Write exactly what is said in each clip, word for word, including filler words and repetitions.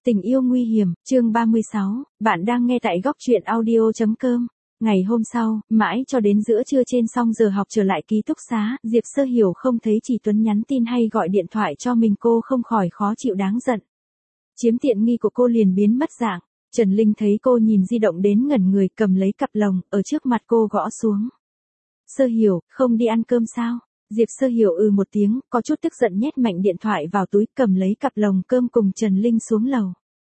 Tình yêu nguy hiểm, chương ba mươi sáu, bạn đang nghe tại góc truyện audio.com. Ngày hôm sau, mãi cho đến giữa trưa trên xong giờ học trở lại ký túc xá, Diệp Sơ Hiểu không thấy Chỉ Tuấn nhắn tin hay gọi điện thoại cho mình, cô không khỏi khó chịu đáng giận. Chiếm tiện nghi của cô liền biến mất dạng. Trần Linh thấy cô nhìn di động đến ngẩn người, cầm lấy cặp lồng, ở trước mặt cô gõ xuống. Sơ Hiểu, không đi ăn cơm sao? Diệp Sơ Hiểu ừ một tiếng, có chút tức giận nhét mạnh điện thoại vào túi, cầm lấy cặp lồng cơm cùng Trần Linh xuống lầu.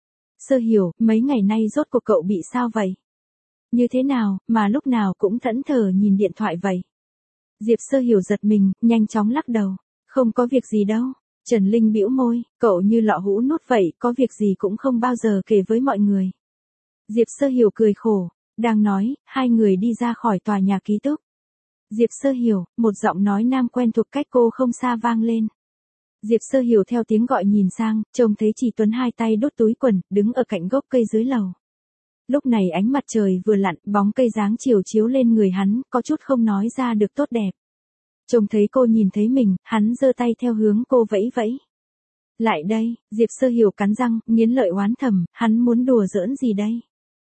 Sơ Hiểu, mấy ngày nay rốt cuộc cậu bị sao vậy? Như thế nào, mà lúc nào cũng thẫn thờ nhìn điện thoại vậy? Diệp Sơ Hiểu giật mình, nhanh chóng lắc đầu. Không có việc gì đâu. Trần Linh bĩu môi, cậu như lọ hũ nút vậy, có việc gì cũng không bao giờ kể với mọi người. Diệp Sơ Hiểu cười khổ, đang nói, hai người đi ra khỏi tòa nhà ký túc. Diệp Sơ Hiểu, một giọng nói nam quen thuộc cách cô không xa vang lên. Diệp Sơ Hiểu theo tiếng gọi nhìn sang, trông thấy Chỉ Tuấn hai tay đút túi quần, đứng ở cạnh gốc cây dưới lầu. Lúc này ánh mặt trời vừa lặn, bóng cây dáng chiều chiếu lên người hắn, có chút không nói ra được tốt đẹp. Trông thấy cô nhìn thấy mình, hắn giơ tay theo hướng cô vẫy vẫy. Lại đây, Diệp Sơ Hiểu cắn răng, nghiến lợi oán thầm, hắn muốn đùa giỡn gì đây?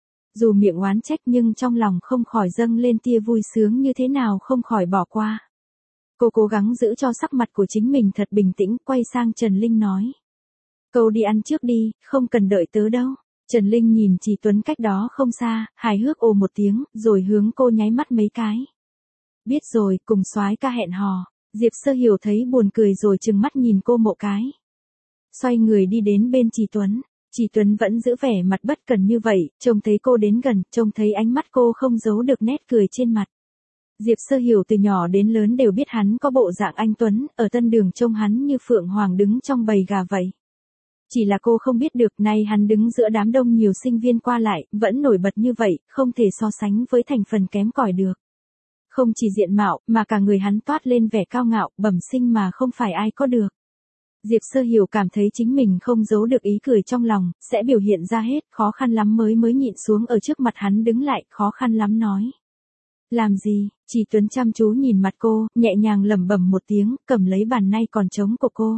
Dù miệng oán trách nhưng trong lòng không khỏi dâng lên tia vui sướng, như thế nào không khỏi bỏ qua. Cô cố gắng giữ cho sắc mặt của chính mình thật bình tĩnh, quay sang Trần Linh nói. Cậu đi ăn trước đi, không cần đợi tớ đâu. Trần Linh nhìn Chỉ Tuấn cách đó không xa, hài hước ồ một tiếng, rồi hướng cô nháy mắt mấy cái. Biết rồi, cùng soái ca hẹn hò. Diệp Sơ Hiểu thấy buồn cười rồi trừng mắt nhìn cô một cái. Xoay người đi đến bên Chỉ Tuấn. Chỉ Tuấn vẫn giữ vẻ mặt bất cần như vậy, trông thấy cô đến gần, trông thấy ánh mắt cô không giấu được nét cười trên mặt. Diệp Sơ Hiểu từ nhỏ đến lớn đều biết hắn có bộ dạng anh Tuấn, ở Tân Đường trông hắn như Phượng Hoàng đứng trong bầy gà vậy. Chỉ là cô không biết được, nay hắn đứng giữa đám đông nhiều sinh viên qua lại, vẫn nổi bật như vậy, không thể so sánh với thành phần kém cỏi được. Không chỉ diện mạo, mà cả người hắn toát lên vẻ cao ngạo, bẩm sinh mà không phải ai có được. Diệp Sơ Hiểu cảm thấy chính mình không giấu được ý cười trong lòng, sẽ biểu hiện ra hết, khó khăn lắm mới mới nhịn xuống ở trước mặt hắn đứng lại, khó khăn lắm nói. Làm gì? Chỉ Tuấn chăm chú nhìn mặt cô, nhẹ nhàng lẩm bẩm một tiếng, cầm lấy bàn nay còn trống của cô.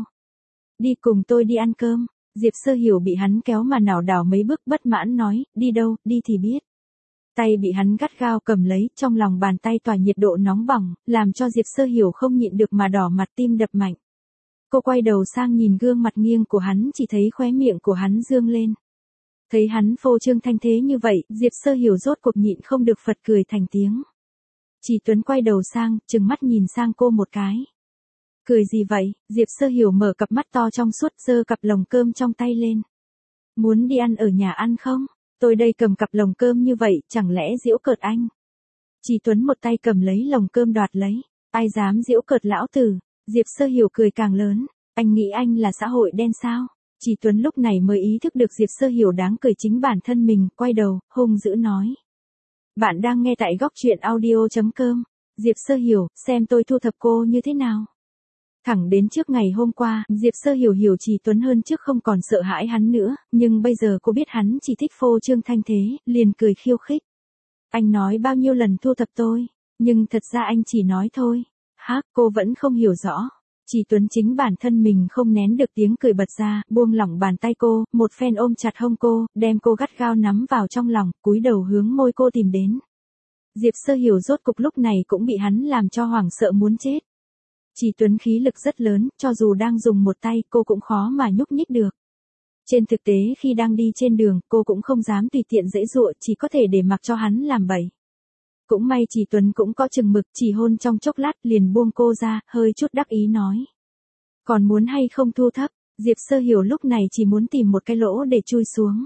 Đi cùng tôi đi ăn cơm. Diệp Sơ Hiểu bị hắn kéo mà lảo đảo mấy bước, bất mãn nói, đi đâu, đi thì biết. Tay bị hắn gắt gao cầm lấy, trong lòng bàn tay tỏa nhiệt độ nóng bỏng, làm cho Diệp Sơ Hiểu không nhịn được mà đỏ mặt, tim đập mạnh. Cô quay đầu sang nhìn gương mặt nghiêng của hắn, chỉ thấy khóe miệng của hắn dương lên. Thấy hắn phô trương thanh thế như vậy, Diệp Sơ Hiểu rốt cuộc nhịn không được phật cười thành tiếng. Chỉ Tuấn quay đầu sang, trừng mắt nhìn sang cô một cái. Cười gì vậy? Diệp Sơ Hiểu mở cặp mắt to trong suốt, giơ cặp lồng cơm trong tay lên. Muốn đi ăn ở nhà ăn không? Tôi đây cầm cặp lồng cơm như vậy, chẳng lẽ giễu cợt anh? Chỉ Tuấn một tay cầm lấy lồng cơm đoạt lấy. Ai dám giễu cợt lão tử? Diệp Sơ Hiểu cười càng lớn. Anh nghĩ anh là xã hội đen sao? Chỉ Tuấn lúc này mới ý thức được Diệp Sơ Hiểu đáng cười chính bản thân mình, quay đầu, hung dữ nói. Bạn đang nghe tại góc truyện audio.com. Diệp Sơ Hiểu, xem tôi thu thập cô như thế nào? Thẳng đến trước ngày hôm qua, Diệp Sơ Hiểu hiểu Chỉ Tuấn hơn trước, không còn sợ hãi hắn nữa, nhưng bây giờ cô biết hắn chỉ thích phô trương thanh thế, liền cười khiêu khích. Anh nói bao nhiêu lần thu thập tôi, nhưng thật ra anh chỉ nói thôi. Hắc, cô vẫn không hiểu rõ. Chỉ Tuấn chính bản thân mình không nén được tiếng cười bật ra, buông lỏng bàn tay cô, một phen ôm chặt hông cô, đem cô gắt gao nắm vào trong lòng, cúi đầu hướng môi cô tìm đến. Diệp Sơ Hiểu rốt cục lúc này cũng bị hắn làm cho hoảng sợ muốn chết. Chỉ Tuấn khí lực rất lớn, cho dù đang dùng một tay, cô cũng khó mà nhúc nhích được. Trên thực tế khi đang đi trên đường, cô cũng không dám tùy tiện giãy giụa, chỉ có thể để mặc cho hắn làm bậy. Cũng may Chỉ Tuấn cũng có chừng mực, chỉ hôn trong chốc lát liền buông cô ra, hơi chút đắc ý nói. Còn muốn hay không thu thấp? Diệp Sơ Hiểu lúc này chỉ muốn tìm một cái lỗ để chui xuống.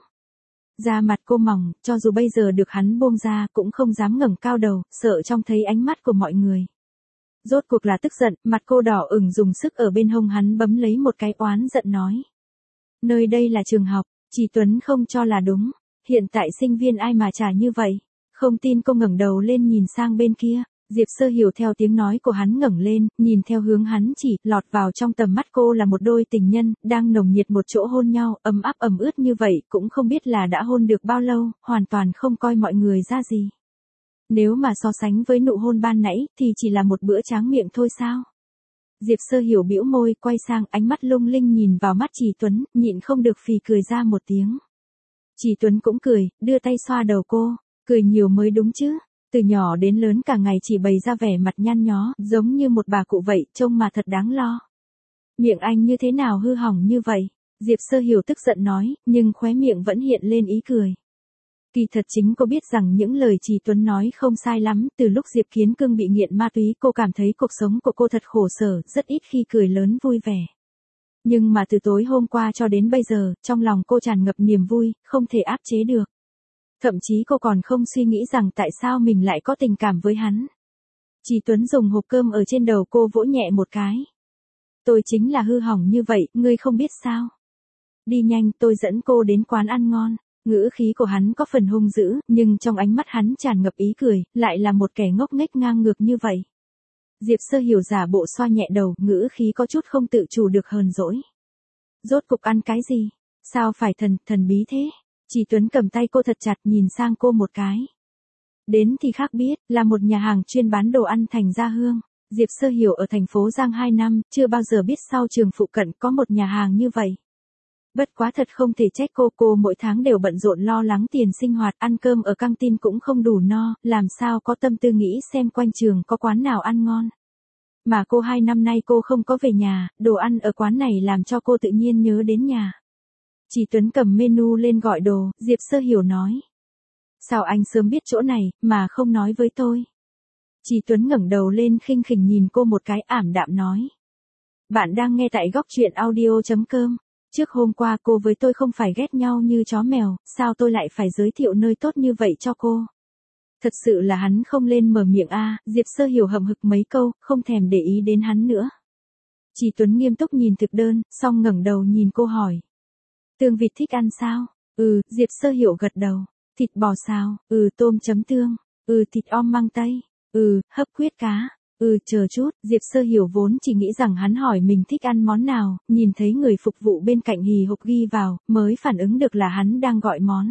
Da mặt cô mỏng, cho dù bây giờ được hắn buông ra cũng không dám ngẩng cao đầu, sợ trông thấy ánh mắt của mọi người. Rốt cuộc là tức giận, mặt cô đỏ ửng, dùng sức ở bên hông hắn bấm lấy một cái, oán giận nói. Nơi đây là trường học. Chỉ Tuấn không cho là đúng. Hiện tại sinh viên ai mà trả như vậy? Không tin cô ngẩng đầu lên nhìn sang bên kia. Diệp Sơ Hiểu theo tiếng nói của hắn ngẩng lên, nhìn theo hướng hắn chỉ, lọt vào trong tầm mắt cô là một đôi tình nhân, đang nồng nhiệt một chỗ hôn nhau, ấm áp ẩm ướt như vậy, cũng không biết là đã hôn được bao lâu, hoàn toàn không coi mọi người ra gì. Nếu mà so sánh với nụ hôn ban nãy, thì chỉ là một bữa tráng miệng thôi sao? Diệp Sơ Hiểu bĩu môi, quay sang, ánh mắt lung linh nhìn vào mắt Trì Tuấn, nhịn không được phì cười ra một tiếng. Trì Tuấn cũng cười, đưa tay xoa đầu cô, cười nhiều mới đúng chứ. Từ nhỏ đến lớn cả ngày chỉ bày ra vẻ mặt nhăn nhó, giống như một bà cụ vậy, trông mà thật đáng lo. Miệng anh như thế nào hư hỏng như vậy? Diệp Sơ Hiểu tức giận nói, nhưng khóe miệng vẫn hiện lên ý cười. Kỳ thật chính cô biết rằng những lời Trì Tuấn nói không sai lắm, từ lúc Diệp Kiến Cương bị nghiện ma túy cô cảm thấy cuộc sống của cô thật khổ sở, rất ít khi cười lớn vui vẻ. Nhưng mà từ tối hôm qua cho đến bây giờ, trong lòng cô tràn ngập niềm vui, không thể áp chế được. Thậm chí cô còn không suy nghĩ rằng tại sao mình lại có tình cảm với hắn. Trì Tuấn dùng hộp cơm ở trên đầu cô vỗ nhẹ một cái. Tôi chính là hư hỏng như vậy, ngươi không biết sao. Đi nhanh, tôi dẫn cô đến quán ăn ngon. Ngữ khí của hắn có phần hung dữ, nhưng trong ánh mắt hắn tràn ngập ý cười, lại là một kẻ ngốc nghếch ngang ngược như vậy. Diệp Sơ Hiểu giả bộ xoa nhẹ đầu, ngữ khí có chút không tự chủ được hờn dỗi. Rốt cục ăn cái gì? Sao phải thần, thần bí thế? Trì Tuấn cầm tay cô thật chặt nhìn sang cô một cái. Đến thì khác biết, là một nhà hàng chuyên bán đồ ăn thành gia hương. Diệp Sơ Hiểu ở thành phố Giang hai năm, chưa bao giờ biết sau trường phụ cận có một nhà hàng như vậy. Bất quá thật không thể trách cô, cô mỗi tháng đều bận rộn lo lắng tiền sinh hoạt, ăn cơm ở căng tin cũng không đủ no, làm sao có tâm tư nghĩ xem quanh trường có quán nào ăn ngon. Mà cô hai năm nay cô không có về nhà, đồ ăn ở quán này làm cho cô tự nhiên nhớ đến nhà. Trì Tuấn cầm menu lên gọi đồ, Diệp Sơ Hiểu nói. Sao anh sớm biết chỗ này, mà không nói với tôi? Trì Tuấn ngẩng đầu lên khinh khỉnh nhìn cô một cái, ảm đạm nói. Bạn đang nghe tại góc truyện audio chấm com. Trước hôm qua cô với tôi không phải ghét nhau như chó mèo, sao tôi lại phải giới thiệu nơi tốt như vậy cho cô? Thật sự là hắn không lên mở miệng a. À, Diệp Sơ Hiểu hậm hực mấy câu, không thèm để ý đến hắn nữa. Trì Tuấn nghiêm túc nhìn thực đơn, xong ngẩng đầu nhìn cô hỏi. Tương vịt thích ăn sao? Ừ, Diệp Sơ Hiểu gật đầu. Thịt bò sao? Ừ, tôm chấm tương. Ừ, thịt om mang tây. Ừ, hấp huyết cá. Ừ, chờ chút, Diệp Sơ Hiểu vốn chỉ nghĩ rằng hắn hỏi mình thích ăn món nào, nhìn thấy người phục vụ bên cạnh hì hục ghi vào, mới phản ứng được là hắn đang gọi món.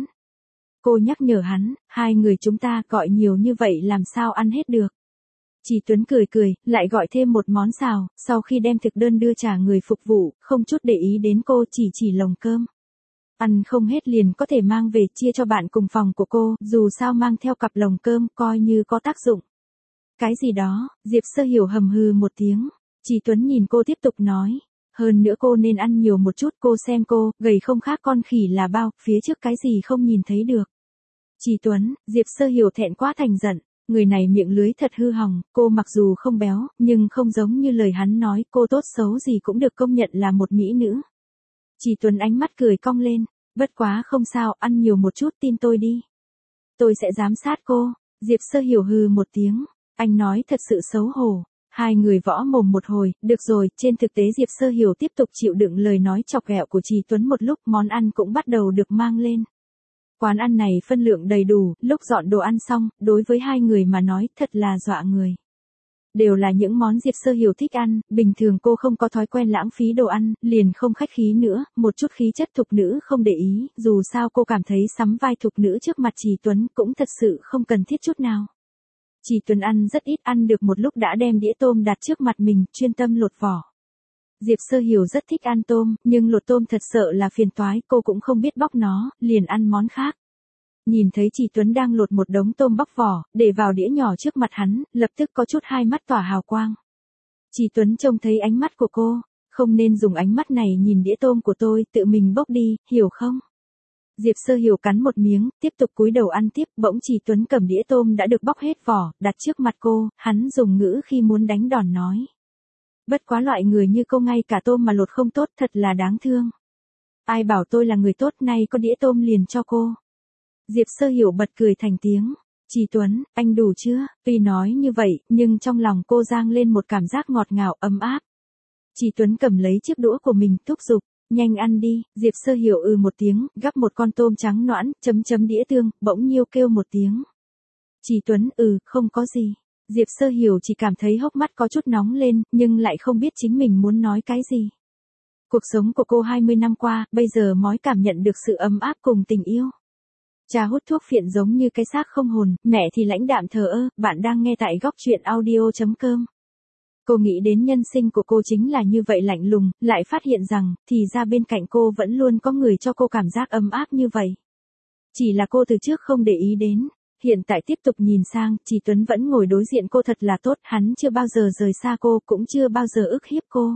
Cô nhắc nhở hắn, hai người chúng ta gọi nhiều như vậy làm sao ăn hết được. Trì Tuấn cười cười, lại gọi thêm một món xào, sau khi đem thực đơn đưa trả người phục vụ, không chút để ý đến cô, chỉ chỉ lồng cơm. Ăn không hết liền có thể mang về chia cho bạn cùng phòng của cô, dù sao mang theo cặp lồng cơm coi như có tác dụng. Cái gì đó, Diệp Sơ Hiểu hầm hừ một tiếng. Trì Tuấn nhìn cô tiếp tục nói. Hơn nữa cô nên ăn nhiều một chút, cô xem cô, gầy không khác con khỉ là bao, phía trước cái gì không nhìn thấy được. Trì Tuấn, Diệp Sơ Hiểu thẹn quá thành giận. Người này miệng lưới thật hư hỏng, cô mặc dù không béo, nhưng không giống như lời hắn nói, cô tốt xấu gì cũng được công nhận là một mỹ nữ. Trì Tuấn ánh mắt cười cong lên. Bất quá không sao, ăn nhiều một chút, tin tôi đi. Tôi sẽ giám sát cô. Diệp Sơ Hiểu hừ một tiếng. Anh nói thật sự xấu hổ. Hai người võ mồm một hồi, được rồi, trên thực tế Diệp Sơ Hiểu tiếp tục chịu đựng lời nói chọc ghẹo của Trì Tuấn một lúc, món ăn cũng bắt đầu được mang lên. Quán ăn này phân lượng đầy đủ, lúc dọn đồ ăn xong, đối với hai người mà nói, thật là dọa người. Đều là những món Diệp Sơ Hiểu thích ăn, bình thường cô không có thói quen lãng phí đồ ăn, liền không khách khí nữa, một chút khí chất thục nữ không để ý, dù sao cô cảm thấy sắm vai thục nữ trước mặt Trì Tuấn cũng thật sự không cần thiết chút nào. Trì Tuấn ăn rất ít, ăn được một lúc đã đem đĩa tôm đặt trước mặt mình, chuyên tâm lột vỏ. Diệp Sơ Hiểu rất thích ăn tôm, nhưng lột tôm thật sợ là phiền toái, cô cũng không biết bóc nó, liền ăn món khác. Nhìn thấy Trì Tuấn đang lột một đống tôm bóc vỏ, để vào đĩa nhỏ trước mặt hắn, lập tức có chút hai mắt tỏa hào quang. Trì Tuấn trông thấy ánh mắt của cô, không nên dùng ánh mắt này nhìn đĩa tôm của tôi, tự mình bóc đi, hiểu không? Diệp Sơ Hiểu cắn một miếng, tiếp tục cúi đầu ăn tiếp, bỗng Trì Tuấn cầm đĩa tôm đã được bóc hết vỏ, đặt trước mặt cô, hắn dùng ngữ khi muốn đánh đòn nói. Bất quá loại người như cô ngay cả tôm mà lột không tốt, thật là đáng thương. Ai bảo tôi là người tốt, nay có đĩa tôm liền cho cô. Diệp Sơ Hiểu bật cười thành tiếng. Trì Tuấn, anh đủ chưa? Tuy nói như vậy, nhưng trong lòng cô dang lên một cảm giác ngọt ngào ấm áp. Trì Tuấn cầm lấy chiếc đũa của mình, thúc giục. Nhanh ăn đi. Diệp Sơ Hiểu ừ một tiếng, gắp một con tôm trắng noãn, chấm chấm đĩa tương, bỗng nhiêu kêu một tiếng. Trì Tuấn ừ, không có gì. Diệp Sơ Hiểu chỉ cảm thấy hốc mắt có chút nóng lên, nhưng lại không biết chính mình muốn nói cái gì. Cuộc sống của cô hai mươi năm qua, bây giờ mới cảm nhận được sự ấm áp cùng tình yêu. Cha hút thuốc phiện giống như cái xác không hồn, mẹ thì lãnh đạm thờ ơ. Bạn đang nghe tại góc truyện audio chấm com. Cô nghĩ đến nhân sinh của cô chính là như vậy lạnh lùng, lại phát hiện rằng, thì ra bên cạnh cô vẫn luôn có người cho cô cảm giác ấm áp như vậy. Chỉ là cô từ trước không để ý đến. Hiện tại tiếp tục nhìn sang, Chỉ Tuấn vẫn ngồi đối diện cô thật là tốt, hắn chưa bao giờ rời xa cô, cũng chưa bao giờ ức hiếp cô.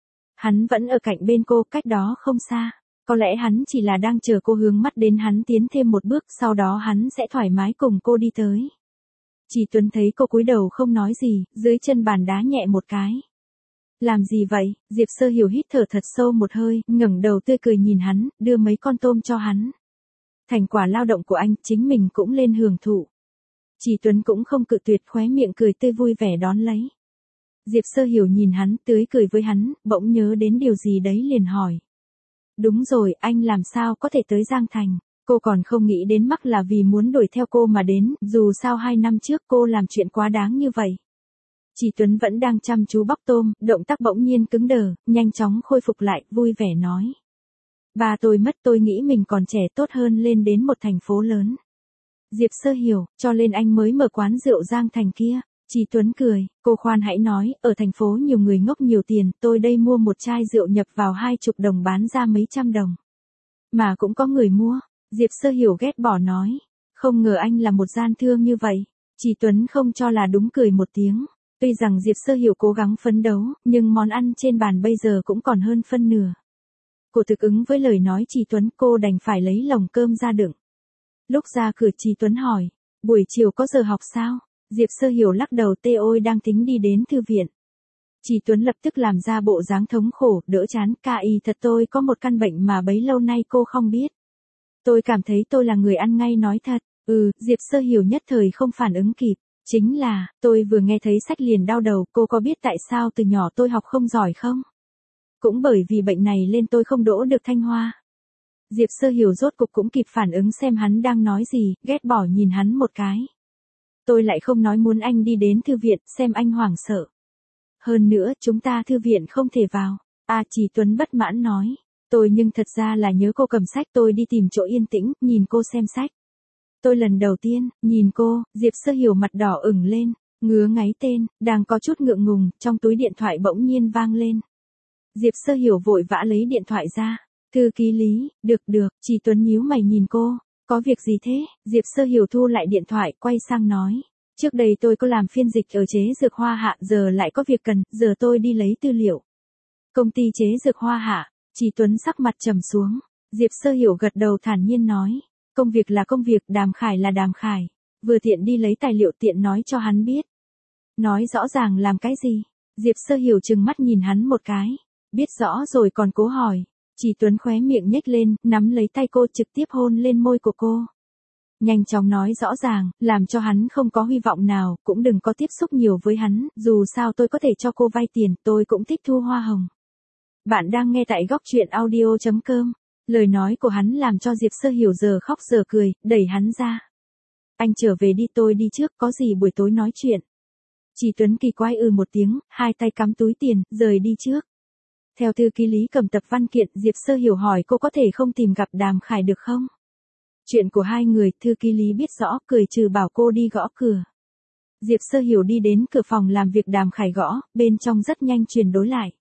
Hắn vẫn ở cạnh bên cô, cách đó không xa. Có lẽ hắn chỉ là đang chờ cô hướng mắt đến hắn tiến thêm một bước, sau đó hắn sẽ thoải mái cùng cô đi tới. Chỉ Tuấn thấy cô cúi đầu không nói gì, dưới chân bàn đá nhẹ một cái. Làm gì vậy? Diệp Sơ Hiểu hít thở thật sâu một hơi, ngẩng đầu tươi cười nhìn hắn, đưa mấy con tôm cho hắn. Thành quả lao động của anh, chính mình cũng lên hưởng thụ. Chỉ Tuấn cũng không cự tuyệt, khóe miệng cười tươi vui vẻ đón lấy. Diệp Sơ Hiểu nhìn hắn, tươi cười với hắn, bỗng nhớ đến điều gì đấy liền hỏi. Đúng rồi, anh làm sao có thể tới Giang Thành? Cô còn không nghĩ đến mắc là vì muốn đuổi theo cô mà đến, dù sao hai năm trước cô làm chuyện quá đáng như vậy. Chỉ Tuấn vẫn đang chăm chú bóc tôm, động tác bỗng nhiên cứng đờ, nhanh chóng khôi phục lại, vui vẻ nói. Ba tôi mất, tôi nghĩ mình còn trẻ, tốt hơn lên đến một thành phố lớn. Diệp Sơ Hiểu, cho nên anh mới mở quán rượu Giang Thành kia. Chỉ Tuấn cười, cô khoan hãy nói, ở thành phố nhiều người ngốc nhiều tiền, tôi đây mua một chai rượu nhập vào hai chục đồng bán ra mấy trăm đồng. Mà cũng có người mua. Diệp Sơ Hiểu ghét bỏ nói, không ngờ anh là một gian thương như vậy. Chỉ Tuấn không cho là đúng, cười một tiếng. Tuy rằng Diệp Sơ Hiểu cố gắng phấn đấu, nhưng món ăn trên bàn bây giờ cũng còn hơn phân nửa. Cô thực ứng với lời nói Chỉ Tuấn, cô đành phải lấy lồng cơm ra đựng. Lúc ra cửa Chỉ Tuấn hỏi, buổi chiều có giờ học sao? Diệp Sơ Hiểu lắc đầu, tê ôi đang tính đi đến thư viện. Chỉ Tuấn lập tức làm ra bộ dáng thống khổ, đỡ chán, ca y thật tôi có một căn bệnh mà bấy lâu nay cô không biết. Tôi cảm thấy tôi là người ăn ngay nói thật, ừ, Diệp Sơ Hiểu nhất thời không phản ứng kịp. Chính là, tôi vừa nghe thấy sách liền đau đầu, cô có biết tại sao từ nhỏ tôi học không giỏi không? Cũng bởi vì bệnh này nên tôi không đỗ được Thanh Hoa. Diệp Sơ Hiểu rốt cục cũng kịp phản ứng xem hắn đang nói gì, ghét bỏ nhìn hắn một cái. Tôi lại không nói muốn anh đi đến thư viện, xem anh hoảng sợ. Hơn nữa, chúng ta thư viện không thể vào. À, Chỉ Tuấn bất mãn nói. Tôi nhưng thật ra là nhớ cô cầm sách, tôi đi tìm chỗ yên tĩnh, nhìn cô xem sách. Tôi lần đầu tiên, nhìn cô, Diệp Sơ Hiểu mặt đỏ ửng lên, ngứa ngáy tên, đang có chút ngượng ngùng, trong túi điện thoại bỗng nhiên vang lên. Diệp Sơ Hiểu vội vã lấy điện thoại ra. Thư ký Lý, được được, Chỉ Tuấn nhíu mày nhìn cô, có việc gì thế? Diệp Sơ Hiểu thu lại điện thoại, quay sang nói. Trước đây tôi có làm phiên dịch ở chế dược Hoa Hạ, giờ lại có việc cần, giờ tôi đi lấy tư liệu. Công ty chế dược Hoa Hạ, Chỉ Tuấn sắc mặt trầm xuống. Diệp Sơ Hiểu gật đầu thản nhiên nói. Công việc là công việc, Đàm Khải là Đàm Khải. Vừa tiện đi lấy tài liệu tiện nói cho hắn biết. Nói rõ ràng làm cái gì? Diệp Sơ Hiểu trừng mắt nhìn hắn một cái. Biết rõ rồi còn cố hỏi. Chỉ Tuấn khóe miệng nhếch lên, nắm lấy tay cô trực tiếp hôn lên môi của cô. Nhanh chóng nói rõ ràng, làm cho hắn không có hy vọng nào, cũng đừng có tiếp xúc nhiều với hắn, dù sao tôi có thể cho cô vay tiền, tôi cũng thích thu hoa hồng. Bạn đang nghe tại góc truyện audio chấm com. Lời nói của hắn làm cho Diệp Sơ Hiểu giờ khóc giờ cười, đẩy hắn ra. Anh trở về đi, tôi đi trước, có gì buổi tối nói chuyện. Chỉ Tuấn kỳ quái ừ một tiếng, hai tay cắm túi tiền, rời đi trước. Theo thư ký Lý cầm tập văn kiện, Diệp Sơ Hiểu hỏi cô có thể không tìm gặp Đàm Khải được không? Chuyện của hai người, thư ký Lý biết rõ, cười trừ bảo cô đi gõ cửa. Diệp Sơ Hiểu đi đến cửa phòng làm việc Đàm Khải gõ, bên trong rất nhanh truyền đối lại.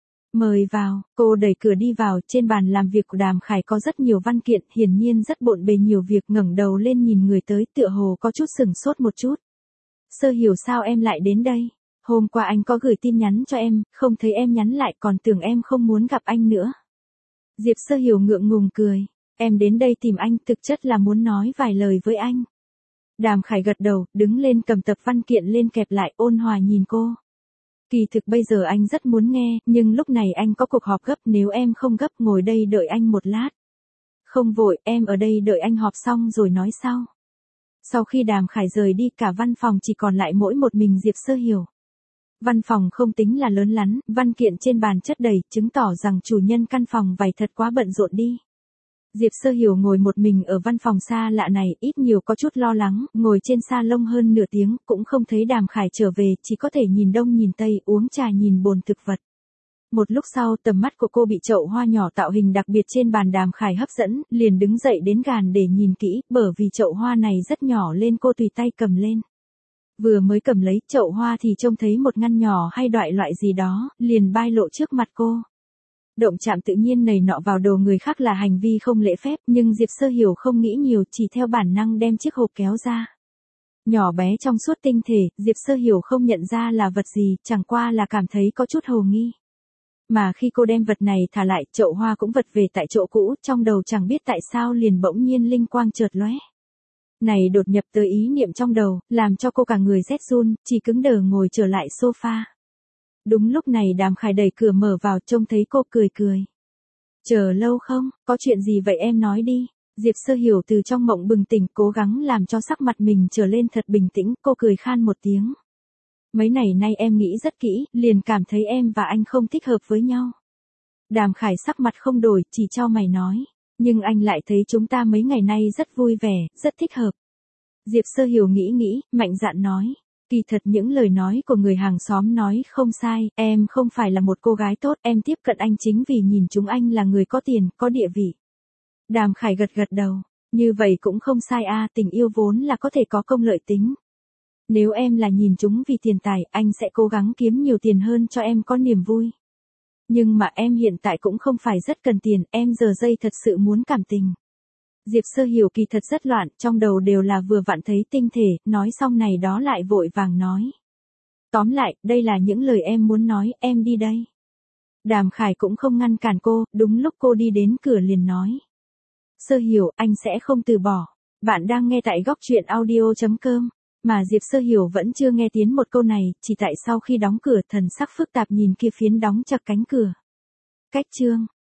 Mời vào, cô đẩy cửa đi vào, trên bàn làm việc của Đàm Khải có rất nhiều văn kiện, hiển nhiên rất bộn bề nhiều việc, ngẩng đầu lên nhìn người tới, tựa hồ có chút sừng sốt một chút. Sơ Hiểu sao em lại đến đây? Hôm qua anh có gửi tin nhắn cho em, không thấy em nhắn lại, còn tưởng em không muốn gặp anh nữa. Diệp Sơ Hiểu ngượng ngùng cười. Em đến đây tìm anh, thực chất là muốn nói vài lời với anh. Đàm Khải gật đầu, đứng lên cầm tập văn kiện lên kẹp lại, ôn hòa nhìn cô. Kỳ thực bây giờ anh rất muốn nghe, nhưng lúc này anh có cuộc họp gấp, nếu em không gấp ngồi đây đợi anh một lát. Không vội, em ở đây đợi anh họp xong rồi nói sau. Sau khi Đàm Khải rời đi, cả văn phòng chỉ còn lại mỗi một mình Diệp Sơ Hiểu. Văn phòng không tính là lớn lắm, văn kiện trên bàn chất đầy, chứng tỏ rằng chủ nhân căn phòng vài thật quá bận rộn đi. Diệp Sơ Hiểu ngồi một mình ở văn phòng xa lạ này, ít nhiều có chút lo lắng, ngồi trên salon hơn nửa tiếng, cũng không thấy Đàm Khải trở về, chỉ có thể nhìn đông nhìn tây, uống trà nhìn bồn thực vật. Một lúc sau, tầm mắt của cô bị chậu hoa nhỏ tạo hình đặc biệt trên bàn Đàm Khải hấp dẫn, liền đứng dậy đến gàn để nhìn kỹ, bởi vì chậu hoa này rất nhỏ lên cô tùy tay cầm lên. Vừa mới cầm lấy chậu hoa thì trông thấy một ngăn nhỏ hay đoại loại gì đó, liền bay lộ trước mặt cô. Động chạm tự nhiên này nọ vào đồ người khác là hành vi không lễ phép, nhưng Diệp Sơ Hiểu không nghĩ nhiều, chỉ theo bản năng đem chiếc hộp kéo ra. Nhỏ bé trong suốt tinh thể, Diệp Sơ Hiểu không nhận ra là vật gì, chẳng qua là cảm thấy có chút hồ nghi. Mà khi cô đem vật này thả lại, chậu hoa cũng vật về tại chỗ cũ, trong đầu chẳng biết tại sao liền bỗng nhiên linh quang chợt lóe. Này đột nhập tới ý niệm trong đầu, làm cho cô cả người rét run, chỉ cứng đờ ngồi trở lại sofa. Đúng lúc này Đàm Khải đẩy cửa mở vào, trông thấy cô cười cười. Chờ lâu không, có chuyện gì vậy em nói đi. Diệp Sơ Hiểu từ trong mộng bừng tỉnh, cố gắng làm cho sắc mặt mình trở lên thật bình tĩnh, cô cười khan một tiếng. Mấy ngày nay em nghĩ rất kỹ, liền cảm thấy em và anh không thích hợp với nhau. Đàm Khải sắc mặt không đổi, chỉ cho mày nói. Nhưng anh lại thấy chúng ta mấy ngày nay rất vui vẻ, rất thích hợp. Diệp Sơ Hiểu nghĩ nghĩ, mạnh dạn nói. Kỳ thật những lời nói của người hàng xóm nói không sai, em không phải là một cô gái tốt, em tiếp cận anh chính vì nhìn chúng anh là người có tiền, có địa vị. Đàm Khải gật gật đầu, như vậy cũng không sai a, tình yêu vốn là có thể có công lợi tính. Nếu em là nhìn chúng vì tiền tài, anh sẽ cố gắng kiếm nhiều tiền hơn cho em có niềm vui. Nhưng mà em hiện tại cũng không phải rất cần tiền, em giờ giây thật sự muốn cảm tình. Diệp Sơ Hiểu kỳ thật rất loạn, trong đầu đều là vừa vặn thấy tinh thể, nói xong này đó lại vội vàng nói. Tóm lại, đây là những lời em muốn nói, em đi đây. Đàm Khải cũng không ngăn cản cô, đúng lúc cô đi đến cửa liền nói. Sơ Hiểu, anh sẽ không từ bỏ. Bạn đang nghe tại góc truyện audio chấm com. Mà Diệp Sơ Hiểu vẫn chưa nghe tiếng một câu này, chỉ tại sau khi đóng cửa thần sắc phức tạp nhìn kia phiến đóng chặt cánh cửa. Cách chương.